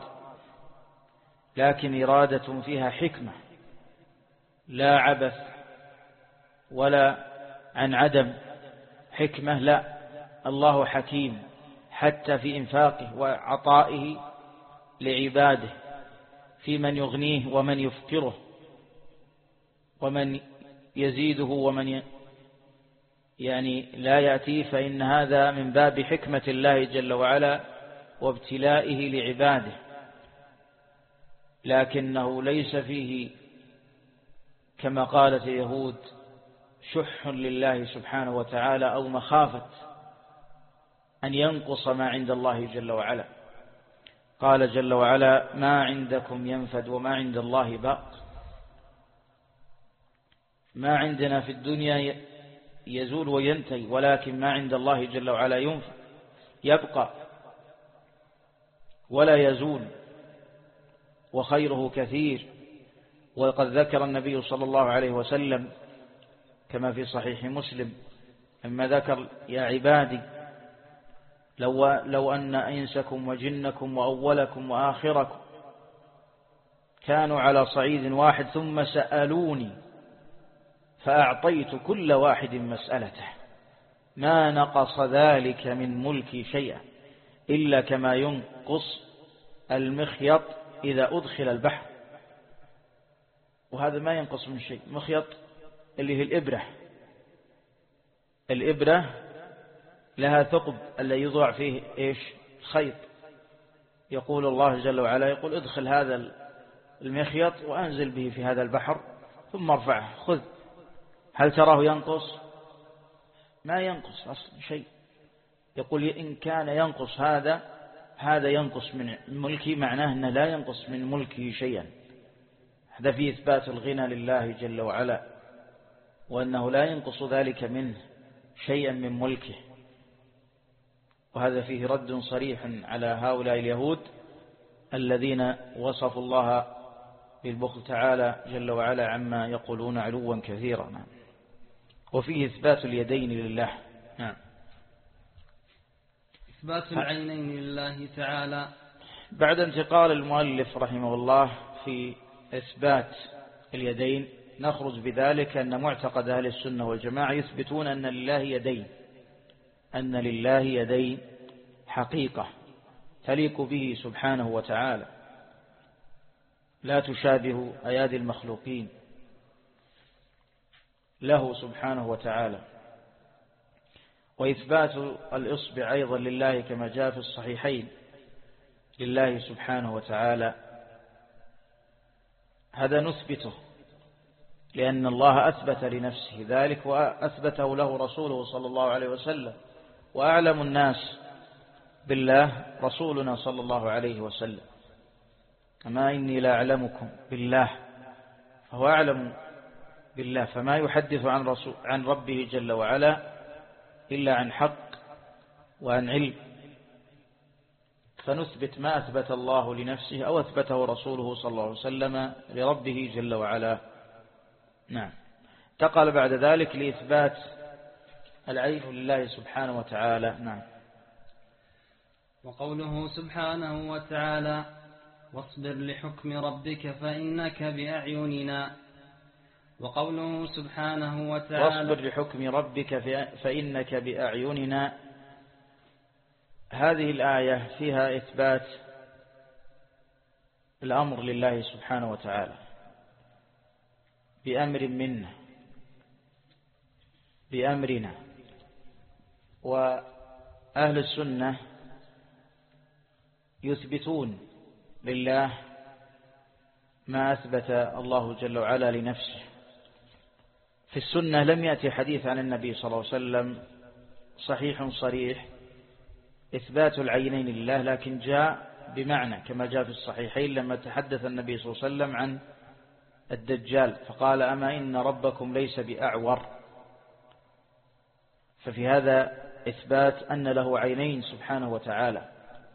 لكن إرادة فيها حكمة، لا عبث ولا عن عدم حكمة. لا، الله حكيم حتى في إنفاقه وعطائه لعباده، في من يغنيه ومن يفقره، ومن يزيده ومن يعني لا يأتيه، فإن هذا من باب حكمة الله جل وعلا وابتلائه لعباده، لكنه ليس فيه كما قالت اليهود شح لله سبحانه وتعالى، أو مخافة أن ينقص ما عند الله جل وعلا. قال جل وعلا ما عندكم ينفد وما عند الله باق. ما عندنا في الدنيا يزول وينتهي، ولكن ما عند الله جل وعلا ينفد يبقى ولا يزول، وخيره كثير. وقد ذكر النبي صلى الله عليه وسلم كما في صحيح مسلم لما ذكر يا عبادي لو, لو أن إنسكم وجنكم وأولكم وآخركم كانوا على صعيد واحد ثم سألوني فأعطيت كل واحد مسألته ما نقص ذلك من ملكي شيئا إلا كما ينقص المخيط إذا أدخل البحر. وهذا ما ينقص من شيء. مخيط اللي هي الإبرة، الإبرة لها ثقب الذي يوضع فيه إيش؟ خيط. يقول الله جل وعلا يقول ادخل هذا المخيط وأنزل به في هذا البحر ثم ارفعه خذ. هل تراه ينقص؟ ما ينقص أصلا شيء. يقول إن كان ينقص هذا هذا ينقص من ملكي، معناه أنه لا ينقص من ملكه شيئا. هذا فيه إثبات الغنى لله جل وعلا، وأنه لا ينقص ذلك منه شيئا من ملكه. وهذا فيه رد صريح على هؤلاء اليهود الذين وصفوا الله بالبخل تعالى جل وعلا عما يقولون علوا كثيرا. وفيه إثبات اليدين لله. نعم. إثبات العينين لله تعالى. بعد انتقال المؤلف رحمه الله في إثبات اليدين، نخرج بذلك أن معتقد أهل السنة والجماعة يثبتون أن لله يدين، أن لله يدين حقيقة تليق به سبحانه وتعالى، لا تشابه أيادي المخلوقين له سبحانه وتعالى. وإثبات الإصبع أيضا لله كما جاء في الصحيحين لله سبحانه وتعالى، هذا نثبته لأن الله أثبت لنفسه ذلك وأثبته له رسوله صلى الله عليه وسلم، وأعلم الناس بالله رسولنا صلى الله عليه وسلم، أما إني لا أعلمكم بالله، فهو أعلم بالله، فما يحدث عن, رسول عن ربه جل وعلا إلا عن حق وعن علم، فنثبت ما أثبت الله لنفسه أو أثبته رسوله صلى الله عليه وسلم لربه جل وعلا. نعم. انتقل بعد ذلك لإثبات العين لله سبحانه وتعالى. نعم. وقوله سبحانه وتعالى واصبر لحكم ربك فإنك بأعيننا. وقوله سبحانه وتعالى واصبر لحكم ربك فإنك بأعيننا، هذه الآية فيها إثبات الأمر لله سبحانه وتعالى بأمر منا بأمرنا، وأهل السنة يثبتون لله ما أثبت الله جل وعلا لنفسه. في السنة لم يأتي حديث عن النبي صلى الله عليه وسلم صحيح صريح إثبات العينين لله، لكن جاء بمعنى كما جاء في الصحيحين لما تحدث النبي صلى الله عليه وسلم عن الدجال فقال أما إن ربكم ليس بأعور، ففي هذا إثبات أن له عينين سبحانه وتعالى،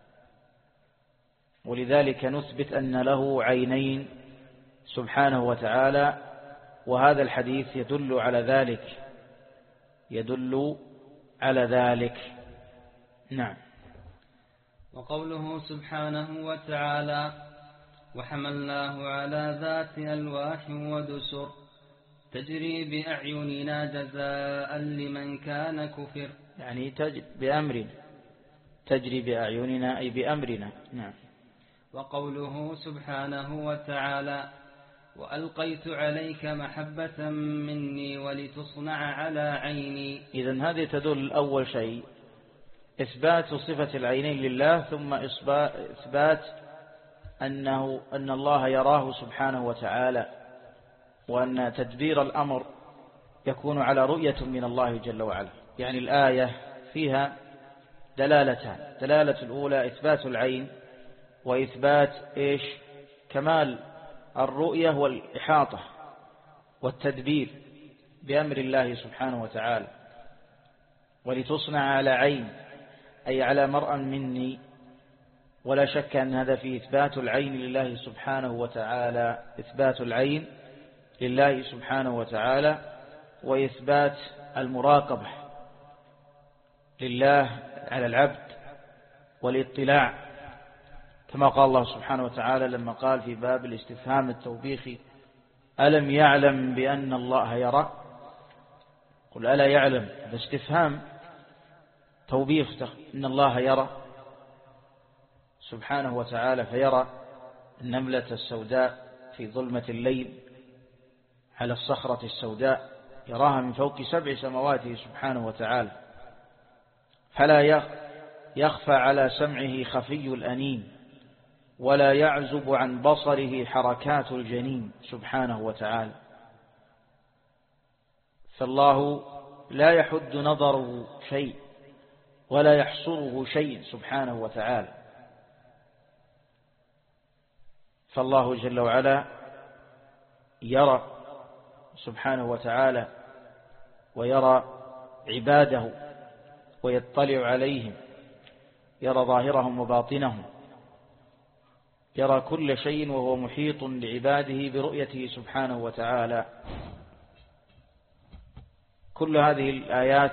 ولذلك نثبت أن له عينين سبحانه وتعالى، وهذا الحديث يدل على ذلك يدل على ذلك. نعم. وقوله سبحانه وتعالى وحملناه على ذات ألواح ودسر تجري بأعيننا جزاء لمن كان كفر، يعني تجري بأمرنا تجري بأعيننا أي بأمرنا. نعم. وقوله سبحانه وتعالى وألقيت عليك محبة مني ولتصنع على عيني. إذن هذه تدل أول شيء إثبات صفة العينين لله، ثم إثبات أنه أن الله يراه سبحانه وتعالى، وأن تدبير الأمر يكون على رؤية من الله جل وعلا. يعني الآية فيها دلالتان، دلالة الأولى إثبات العين، وإثبات إيش؟ كمال الرؤية والإحاطة والتدبير بأمر الله سبحانه وتعالى. ولتصنع على عين أي على مرأى مني، ولا شك أن هذا فيه إثبات العين لله سبحانه وتعالى، إثبات العين لله سبحانه وتعالى، وإثبات المراقبة لله على العبد والاطلاع، كما قال الله سبحانه وتعالى لما قال في باب الاستفهام التوبيخي ألم يعلم بأن الله يرى؟ قل ألا يعلم، هذا استفهام توبيخ إن الله يرى سبحانه وتعالى، فيرى النملة السوداء في ظلمة الليل على الصخرة السوداء، يراها من فوق سبع سماواته سبحانه وتعالى، فلا يخفى على سمعه خفي الأنين، ولا يعزب عن بصره حركات الجنين سبحانه وتعالى. فالله لا يحد نظره شيء ولا يحصره شيء سبحانه وتعالى، فالله جل وعلا يرى سبحانه وتعالى ويرى عباده ويطلع عليهم، يرى ظاهرهم وباطنهم، يرى كل شيء، وهو محيط لعباده برؤيته سبحانه وتعالى. كل هذه الآيات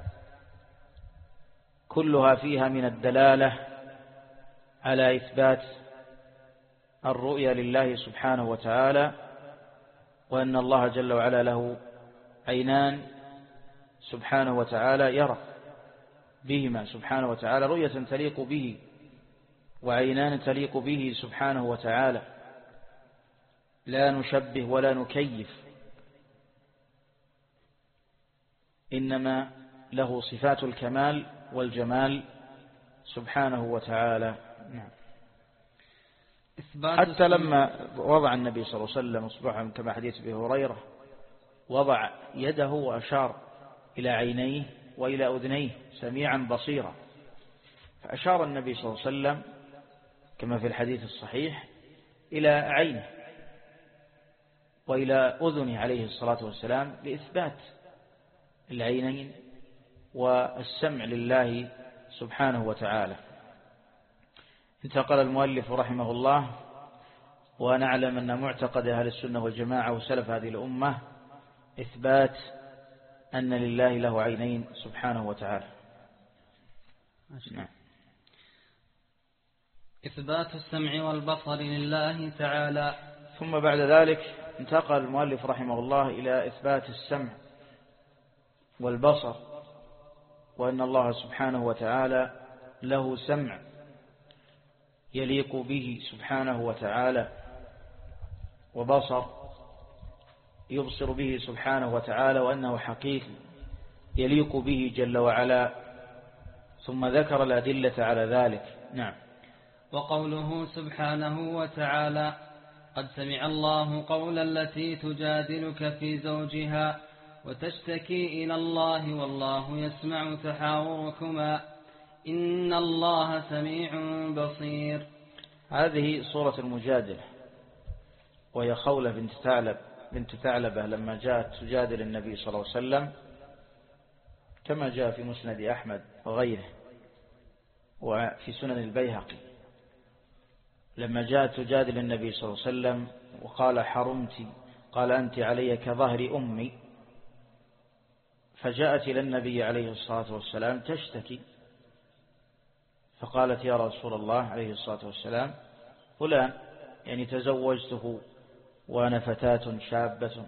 كلها فيها من الدلالة على إثبات الرؤية لله سبحانه وتعالى، وأن الله جل وعلا له عينان سبحانه وتعالى يرى بهما سبحانه وتعالى رؤية تليق به، وعينان تليق به سبحانه وتعالى، لا نشبه ولا نكيف، إنما له صفات الكمال والجمال سبحانه وتعالى. نعم. حتى لما وضع النبي صلى الله عليه وسلم اصبعه كما حديث ابي هريرة، وضع يده وأشار إلى عينيه وإلى أذنيه سميعا بصيرا، فأشار النبي صلى الله عليه وسلم كما في الحديث الصحيح إلى عينه وإلى أذنه عليه الصلاة والسلام لإثبات العينين والسمع لله سبحانه وتعالى. انتقل المؤلف رحمه الله: ونعلم أن معتقد أهل السنة والجماعة وسلف هذه الأمة إثبات أن لله له عينين سبحانه وتعالى. نعم. إثبات السمع والبصر لله تعالى. ثم بعد ذلك انتقل المؤلف رحمه الله إلى إثبات السمع والبصر، وأن الله سبحانه وتعالى له سمع يليق به سبحانه وتعالى، وبصر يبصر به سبحانه وتعالى، وأنه حقيقي يليق به جل وعلا. ثم ذكر الأدلة على ذلك. نعم. وقوله سبحانه وتعالى: قد سمع الله قول التي تجادلك في زوجها وتشتكي إلى الله والله يسمع تحاوركما إن الله سميع بصير. هذه سورة المجادلة، وهي خولة بنت ثعلب بنت ثعلبة لما جاءت تجادل النبي صلى الله عليه وسلم كما جاء في مسند أحمد وغيره وفي سنن البيهقي، لما جاءت تجادل النبي صلى الله عليه وسلم وقال: حرمت، قال: أنت علي كظهر أمي. فجاءت إلى النبي عليه الصلاة والسلام تشتكي، فقالت: يا رسول الله عليه الصلاة والسلام، فلان يعني تزوجته وأنا فتاة شابة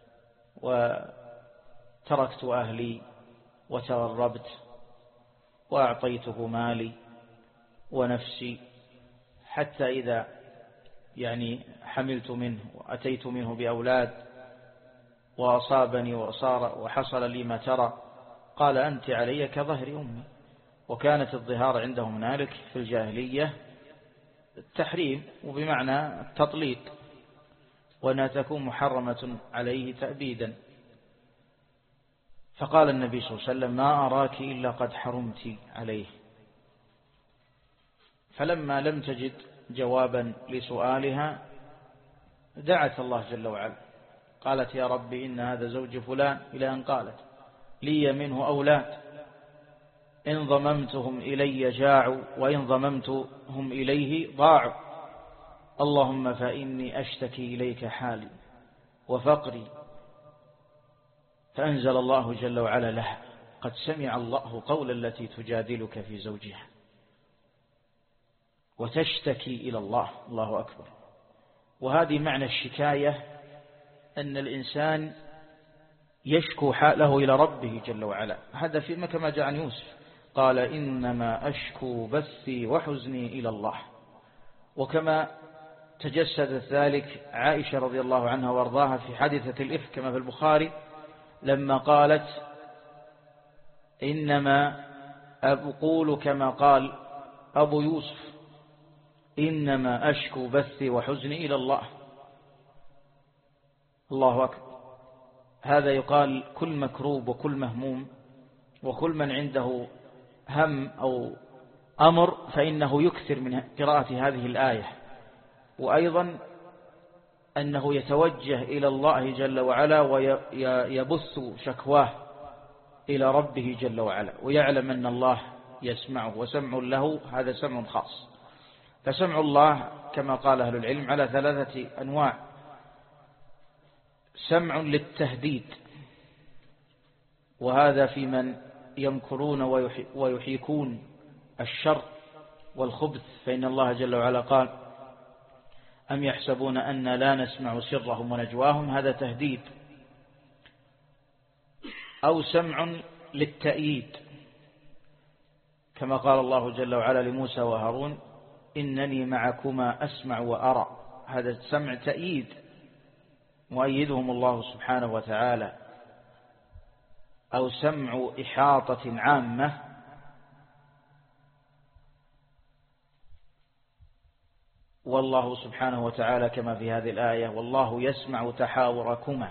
وتركت أهلي وتغربت وأعطيته مالي ونفسي، حتى إذا يعني حملت منه وأتيت منه بأولاد وأصابني وصار وحصل لي ما ترى، قال: أنت علي كظهر أمي. وكانت الظهار عندهم هنالك في الجاهلية التحريم، وبمعنى التطليق، وأنها تكون محرمة عليه تأبيدا. فقال النبي صلى الله عليه وسلم: ما أراك إلا قد حرمت عليه. فلما لم تجد جوابا لسؤالها دعت الله جل وعلا، قالت: يا ربي إن هذا زوج فلان، إلى أن قالت: لي منه أولاد إن ضممتهم إلي جاعوا وإن ضممتهم إليه ضاعوا، اللهم فإني أشتكي إليك حالي وفقري. فأنزل الله جل وعلا لها: قد سمع الله قول التي تجادلك في زوجها وتشتكي إلى الله. الله أكبر. وهذه معنى الشكاية، أن الإنسان يشكو حاله إلى ربه جل وعلا. هذا فيما كما جاء عن يوسف قال: إنما أشكو بثي وحزني إلى الله. وكما تجسدت ذلك عائشة رضي الله عنها وارضاها في حادثة الإفك كما في البخاري، لما قالت: إنما أقول كما قال أبو يوسف: إنما أشكو بثي وحزني إلى الله. الله أكبر. هذا يقال كل مكروب وكل مهموم وكل من عنده هم أو أمر فإنه يكثر من قراءة هذه الآية، وأيضا أنه يتوجه إلى الله جل وعلا ويبث شكواه إلى ربه جل وعلا، ويعلم أن الله يسمعه، وسمع له هذا سمع خاص. فسمع الله كما قال أهل العلم على ثلاثة أنواع: سمع للتهديد، وهذا في من يمكرون ويحيكون الشر والخبث، فإن الله جل وعلا قال: أم يحسبون أن لا نسمع سرهم ونجواهم، هذا تهديد. أو سمع للتأييد، كما قال الله جل وعلا لموسى وهارون: إنني معكما أسمع وأرى، هذا سمع تأييد مؤيدهم الله سبحانه وتعالى. أو سمع إحاطة عامة والله سبحانه وتعالى كما في هذه الآية والله يسمع تحاوركما،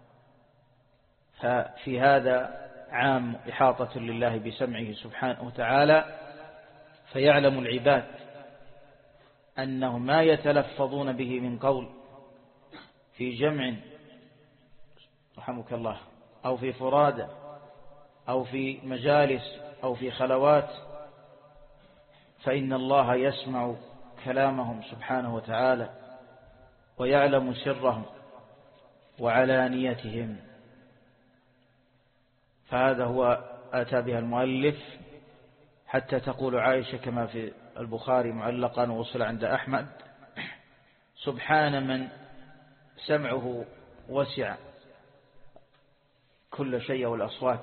ففي هذا عام إحاطة لله بسمعه سبحانه وتعالى، فيعلم العباد أنهم ما يتلفظون به من قول في جمع رحمك الله أو في فرادة أو في مجالس أو في خلوات، فإن الله يسمع كلامهم سبحانه وتعالى ويعلم سرهم وعلانيتهم. فهذا هو أتى بها المؤلف حتى تقول عائشة كما في البخاري معلقا ووصل عند أحمد: سبحان من سمعه وسع كل شيء والأصوات،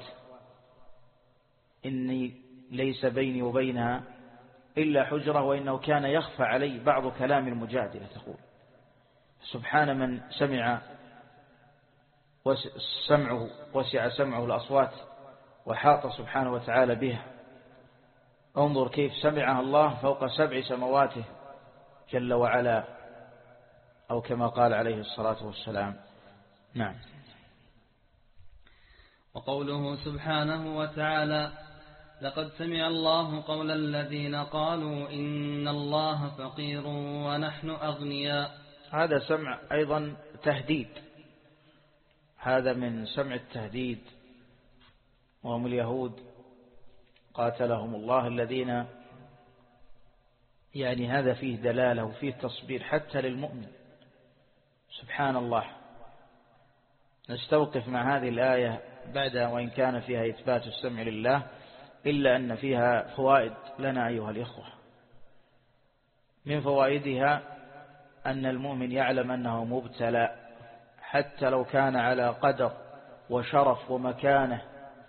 إني ليس بيني وبينها إلا حجرة وإنه كان يخفى علي بعض كلام المجادلة. تقول سبحان من سمع سمعه وسع سمعه الأصوات وحاط سبحانه وتعالى بها. انظر كيف سمعها الله فوق سبع سمواته جل وعلا، أو كما قال عليه الصلاة والسلام. نعم. وقوله سبحانه وتعالى: لقد سمع الله قول الذين قالوا إن الله فقير ونحن أغنياء. هذا سمع أيضا تهديد، هذا من سمع التهديد، وهم اليهود قاتلهم الله الذين، يعني هذا فيه دلالة وفيه تصبير حتى للمؤمن. سبحان الله. نستوقف مع هذه الآية بعد وإن كان فيها إثبات السمع لله، إلا أن فيها فوائد لنا أيها الإخوة. من فوائدها أن المؤمن يعلم أنه مبتلى حتى لو كان على قدر وشرف ومكانة،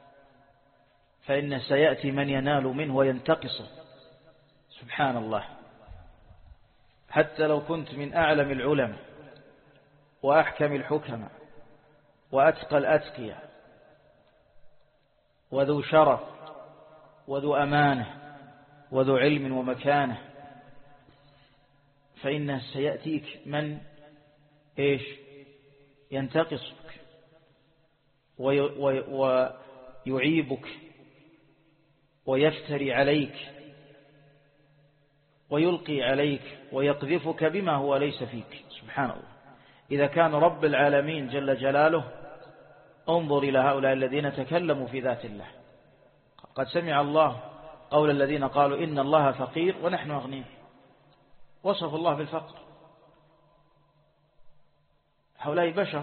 فإن سيأتي من ينال منه وينتقصه. سبحان الله. حتى لو كنت من أعلم العلماء وأحكم الحكماء وأتقى الأتقياء وذو شرف وذو أمانة وذو علم ومكانة، فإنه سيأتيك من إيش ينتقصك ويعيبك ويفتري عليك ويلقي عليك ويقذفك بما هو ليس فيك. سبحان الله. إذا كان رب العالمين جل جلاله، انظر إلى هؤلاء الذين تكلموا في ذات الله. قد سمع الله قول الذين قالوا إن الله فقير ونحن أغنياء، وصف الله بالفقر. هؤلاء بشر،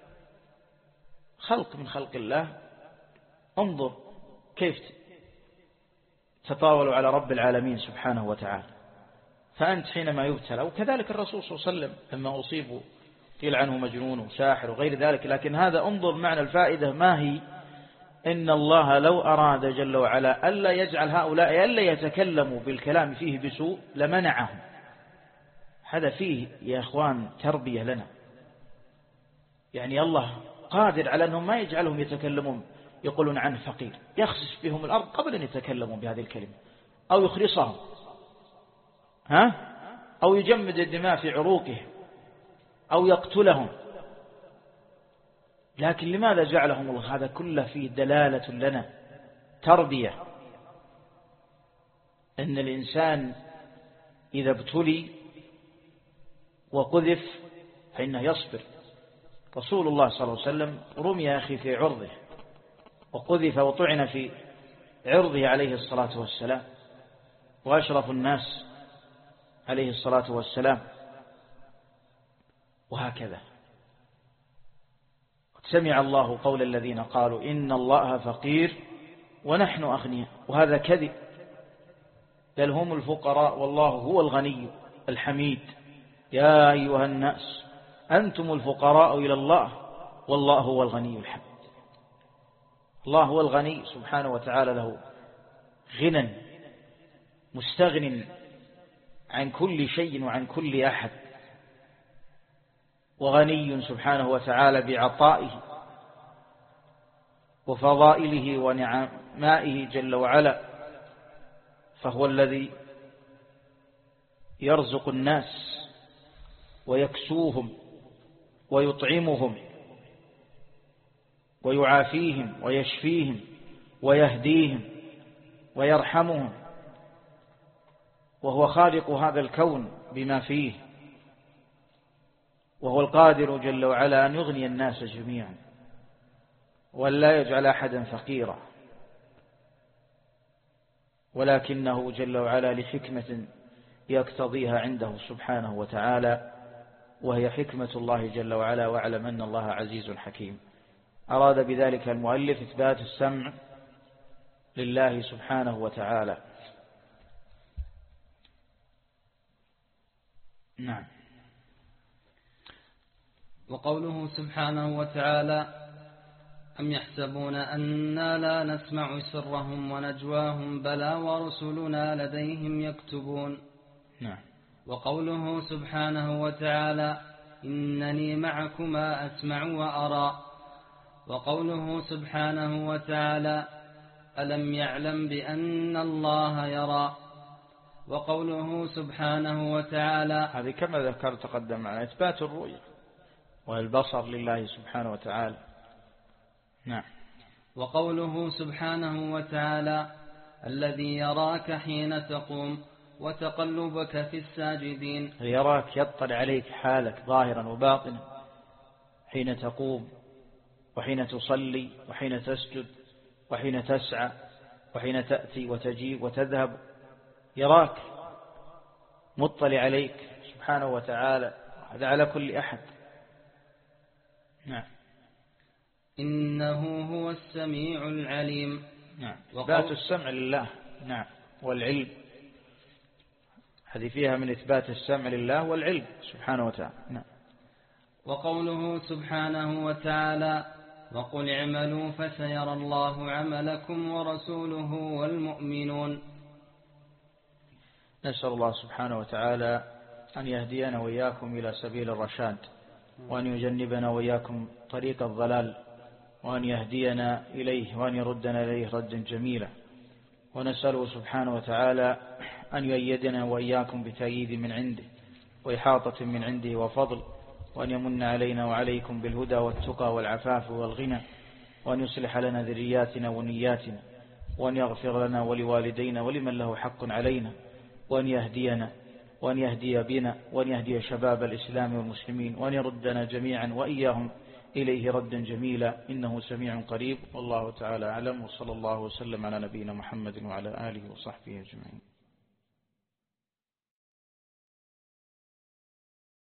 خلق من خلق الله. انظر كيف تطاولوا على رب العالمين سبحانه وتعالى. فأنت حينما يبتلى، وكذلك الرسول صلى الله عليه وسلم لما أصيبوا قيل عنه مجنون وساحر وغير ذلك. لكن هذا انظر معنى الفائدة ما هي: إن الله لو أراد جل وعلا ألا يجعل هؤلاء ألا يتكلموا بالكلام فيه بسوء لمنعهم. هذا فيه يا أخوان تربية لنا. يعني الله قادر على أنهم ما يجعلهم يتكلمون يقولون عنه فقير، يخسف بهم الأرض قبل أن يتكلموا بهذه الكلمة، أو يخرصهم، ها؟ أو يجمد الدماء في عروقهم، أو يقتلهم. لكن لماذا جعلهم الله؟ هذا كله فيه دلالة لنا، تربية، أن الإنسان إذا ابتلي وقذف فإنه يصبر. رسول الله صلى الله عليه وسلم رمي يا أخي في عرضه وقذف وطعن في عرضه عليه الصلاة والسلام، وأشرف الناس عليه الصلاة والسلام. وهكذا سمع الله قول الذين قالوا إن الله فقير ونحن أغنياء، وهذا كذب، بل هم الفقراء والله هو الغني الحميد. يا أيها الناس أنتم الفقراء إلى الله والله هو الغني الحميد. الله هو الغني سبحانه وتعالى، له غنى مستغن عن كل شيء وعن كل أحد، وغني سبحانه وتعالى بعطائه وفضائله ونعمائه جل وعلا، فهو الذي يرزق الناس ويكسوهم ويطعمهم ويعافيهم ويشفيهم ويهديهم ويرحمهم، وهو خالق هذا الكون بما فيه، وهو القادر جل وعلا أن يغني الناس جميعا وأن لا يجعل أحدا فقيرا، ولكنه جل وعلا لحكمة يقتضيها عنده سبحانه وتعالى، وهي حكمة الله جل وعلا، واعلم أن الله عزيز حكيم. أراد بذلك المؤلف إثبات السمع لله سبحانه وتعالى. نعم. وقوله سبحانه وتعالى: أم يحسبون أنا لا نسمع سرهم ونجواهم بلى ورسلنا لديهم يكتبون. نعم. وقوله سبحانه وتعالى: إنني معكما أسمع وأرى. وقوله سبحانه وتعالى: ألم يعلم بأن الله يرى. وقوله سبحانه وتعالى، هذه كما ذكرت تقدم معنا إثبات الرؤية والبصر لله سبحانه وتعالى. نعم. وقوله سبحانه وتعالى: الذي يراك حين تقوم وتقلبك في الساجدين. يراك، يطلع عليك حالك ظاهرا وباطنا حين تقوم وحين تصلي وحين تسجد وحين تسعى وحين تأتي وتجيب وتذهب، يراك مطلع عليك سبحانه وتعالى، هذا على كل أحد. نعم. إنه هو السميع العليم. نعم. إثبات السمع لله. نعم. والعلم، هذه فيها من إثبات السمع لله والعلم سبحانه وتعالى. نعم. وقوله سبحانه وتعالى: وقل اعملوا فسيرى الله عملكم ورسوله والمؤمنون. نسأل الله سبحانه وتعالى أن يهدينا وإياكم إلى سبيل الرشاد، وأن يجنبنا وإياكم طريق الضلال، وأن يهدينا إليه وأن يردنا إليه ردا جميلا. ونسأله سبحانه وتعالى أن يؤيدنا وإياكم بتأييد من عنده وإحاطة من عنده وفضل، وأن يمن علينا وعليكم بالهدى والتقى والعفاف والغنى، وأن يصلح لنا ذرياتنا ونياتنا، وأن يغفر لنا ولوالدينا ولمن له حق علينا، وأن يهدينا وأن يهدي بنا وأن يهدي شباب الإسلام والمسلمين، وأن يردنا جميعا وإياهم إليه ردا جميلا، إنه سميع قريب. والله تعالى أعلم، وصلى الله وسلم على نبينا محمد وعلى آله وصحبه أجمعين.